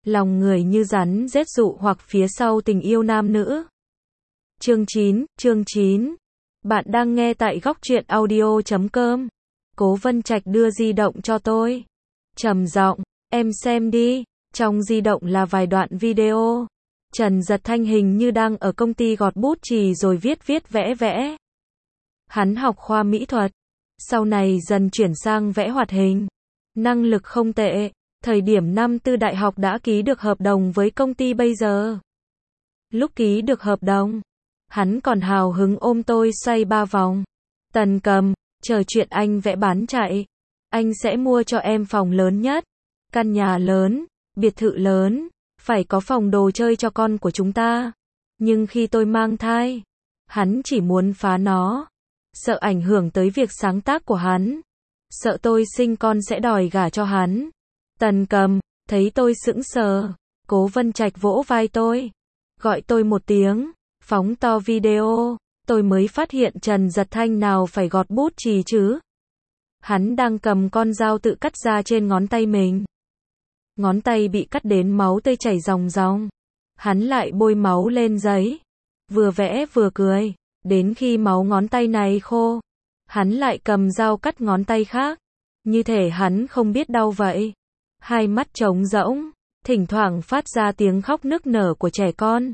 lòng người như rắn rết dụ hoặc phía sau tình yêu nam nữ. Chương 9. Bạn đang nghe tại góc truyện audio.com. Cố Vân Trạch đưa di động cho tôi. Trầm giọng, em xem đi. Trong di động là vài đoạn video. Trần Dật Thanh hình như đang ở công ty gọt bút chì rồi viết vẽ. Hắn học khoa mỹ thuật, sau này dần chuyển sang vẽ hoạt hình. Năng lực không tệ, thời điểm năm tư đại học đã ký được hợp đồng với công ty bây giờ. Lúc ký được hợp đồng, hắn còn hào hứng ôm tôi xoay 3 vòng. Tần Cầm, chờ chuyện anh vẽ bán chạy, anh sẽ mua cho em phòng lớn nhất, căn nhà lớn, biệt thự lớn, phải có phòng đồ chơi cho con của chúng ta. Nhưng khi tôi mang thai, hắn chỉ muốn phá nó, sợ ảnh hưởng tới việc sáng tác của hắn, sợ tôi sinh con sẽ đòi gả cho hắn. Tần Cầm, thấy tôi sững sờ, Cố Vân Trạch vỗ vai tôi, gọi tôi một tiếng, phóng to video, tôi mới phát hiện Trần Dật Thanh nào phải gọt bút chì chứ. Hắn đang cầm con dao tự cắt ra trên ngón tay mình. Ngón tay bị cắt đến máu tươi chảy ròng ròng. Hắn lại bôi máu lên giấy, vừa vẽ vừa cười, đến khi máu ngón tay này khô, hắn lại cầm dao cắt ngón tay khác, như thể hắn không biết đau vậy. Hai mắt trống rỗng, thỉnh thoảng phát ra tiếng khóc nức nở của trẻ con.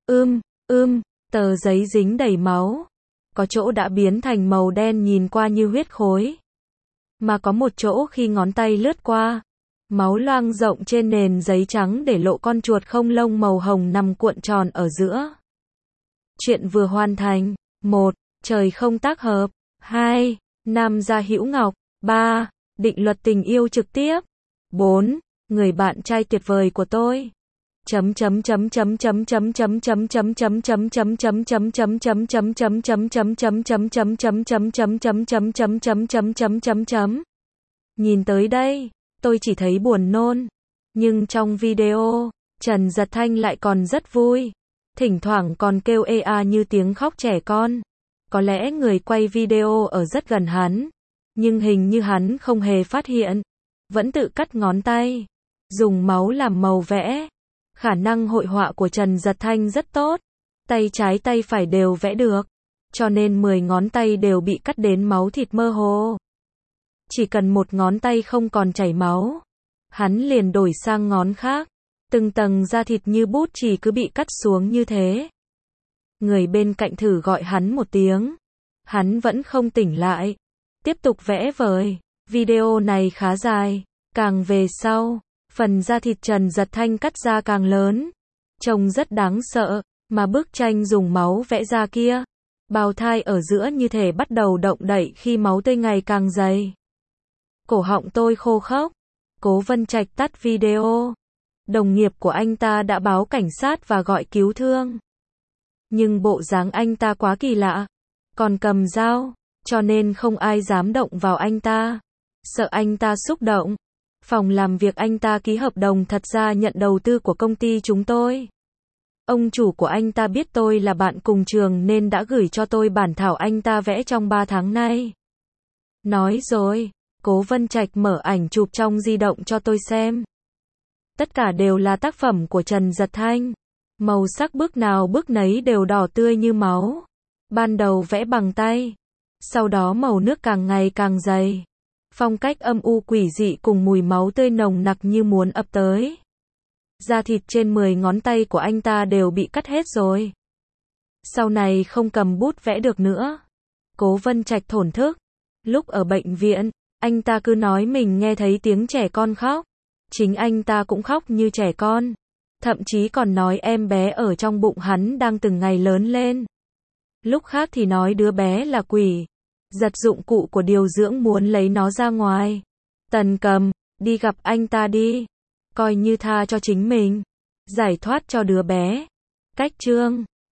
Tờ giấy dính đầy máu, có chỗ đã biến thành màu đen nhìn qua như huyết khối, mà có một chỗ khi ngón tay lướt qua, máu loang rộng trên nền giấy trắng để lộ con chuột không lông màu hồng nằm cuộn tròn ở giữa. Chuyện vừa hoàn thành. 1. Trời không tác hợp. 2. Nam gia hữu ngọc. 3. Định luật tình yêu trực tiếp. 4. Người bạn trai tuyệt vời của tôi. Nhìn tới đây, tôi chỉ thấy buồn nôn. Nhưng trong video, Trần Dật Thanh lại còn rất vui. Thỉnh thoảng còn kêu ê a như tiếng khóc trẻ con. Có lẽ người quay video ở rất gần hắn, nhưng hình như hắn không hề phát hiện. Vẫn tự cắt ngón tay, dùng máu làm màu vẽ. Khả năng hội họa của Trần Dật Thanh rất tốt. Tay trái tay phải đều vẽ được, cho nên 10 ngón tay đều bị cắt đến máu thịt mơ hồ. Chỉ cần một ngón tay không còn chảy máu, hắn liền đổi sang ngón khác. Từng tầng da thịt như bút chì cứ bị cắt xuống như thế. Người bên cạnh thử gọi hắn một tiếng, hắn vẫn không tỉnh lại. Tiếp tục vẽ vời. Video này khá dài, càng về sau, phần da thịt Trần Dật Thanh cắt ra càng lớn, trông rất đáng sợ. Mà bức tranh dùng máu vẽ ra kia, bào thai ở giữa như thể bắt đầu động đậy khi máu tươi ngày càng dày. Cổ họng tôi khô khốc. Cố Vân Trạch tắt video. Đồng nghiệp của anh ta đã báo cảnh sát và gọi cứu thương. Nhưng bộ dáng anh ta quá kỳ lạ, còn cầm dao, cho nên không ai dám động vào anh ta. Sợ anh ta xúc động. Phòng làm việc anh ta ký hợp đồng thật ra nhận đầu tư của công ty chúng tôi. Ông chủ của anh ta biết tôi là bạn cùng trường nên đã gửi cho tôi bản thảo anh ta vẽ trong 3 tháng nay. Nói rồi, Cố Vân Trạch mở ảnh chụp trong di động cho tôi xem. Tất cả đều là tác phẩm của Trần Dật Thanh. Màu sắc bức nào bức nấy đều đỏ tươi như máu. Ban đầu vẽ bằng tay, sau đó màu nước càng ngày càng dày. Phong cách âm u quỷ dị cùng mùi máu tươi nồng nặc như muốn ập tới. Da thịt trên 10 ngón tay của anh ta đều bị cắt hết rồi. Sau này không cầm bút vẽ được nữa. Cố Vân Trạch thổn thức. Lúc ở bệnh viện, anh ta cứ nói mình nghe thấy tiếng trẻ con khóc. Chính anh ta cũng khóc như trẻ con. Thậm chí còn nói em bé ở trong bụng hắn đang từng ngày lớn lên. Lúc khác thì nói đứa bé là quỷ. Giật dụng cụ của điều dưỡng muốn lấy nó ra ngoài. Tần Cầm, đi gặp anh ta đi. Coi như tha cho chính mình. Giải thoát cho đứa bé. Cách chương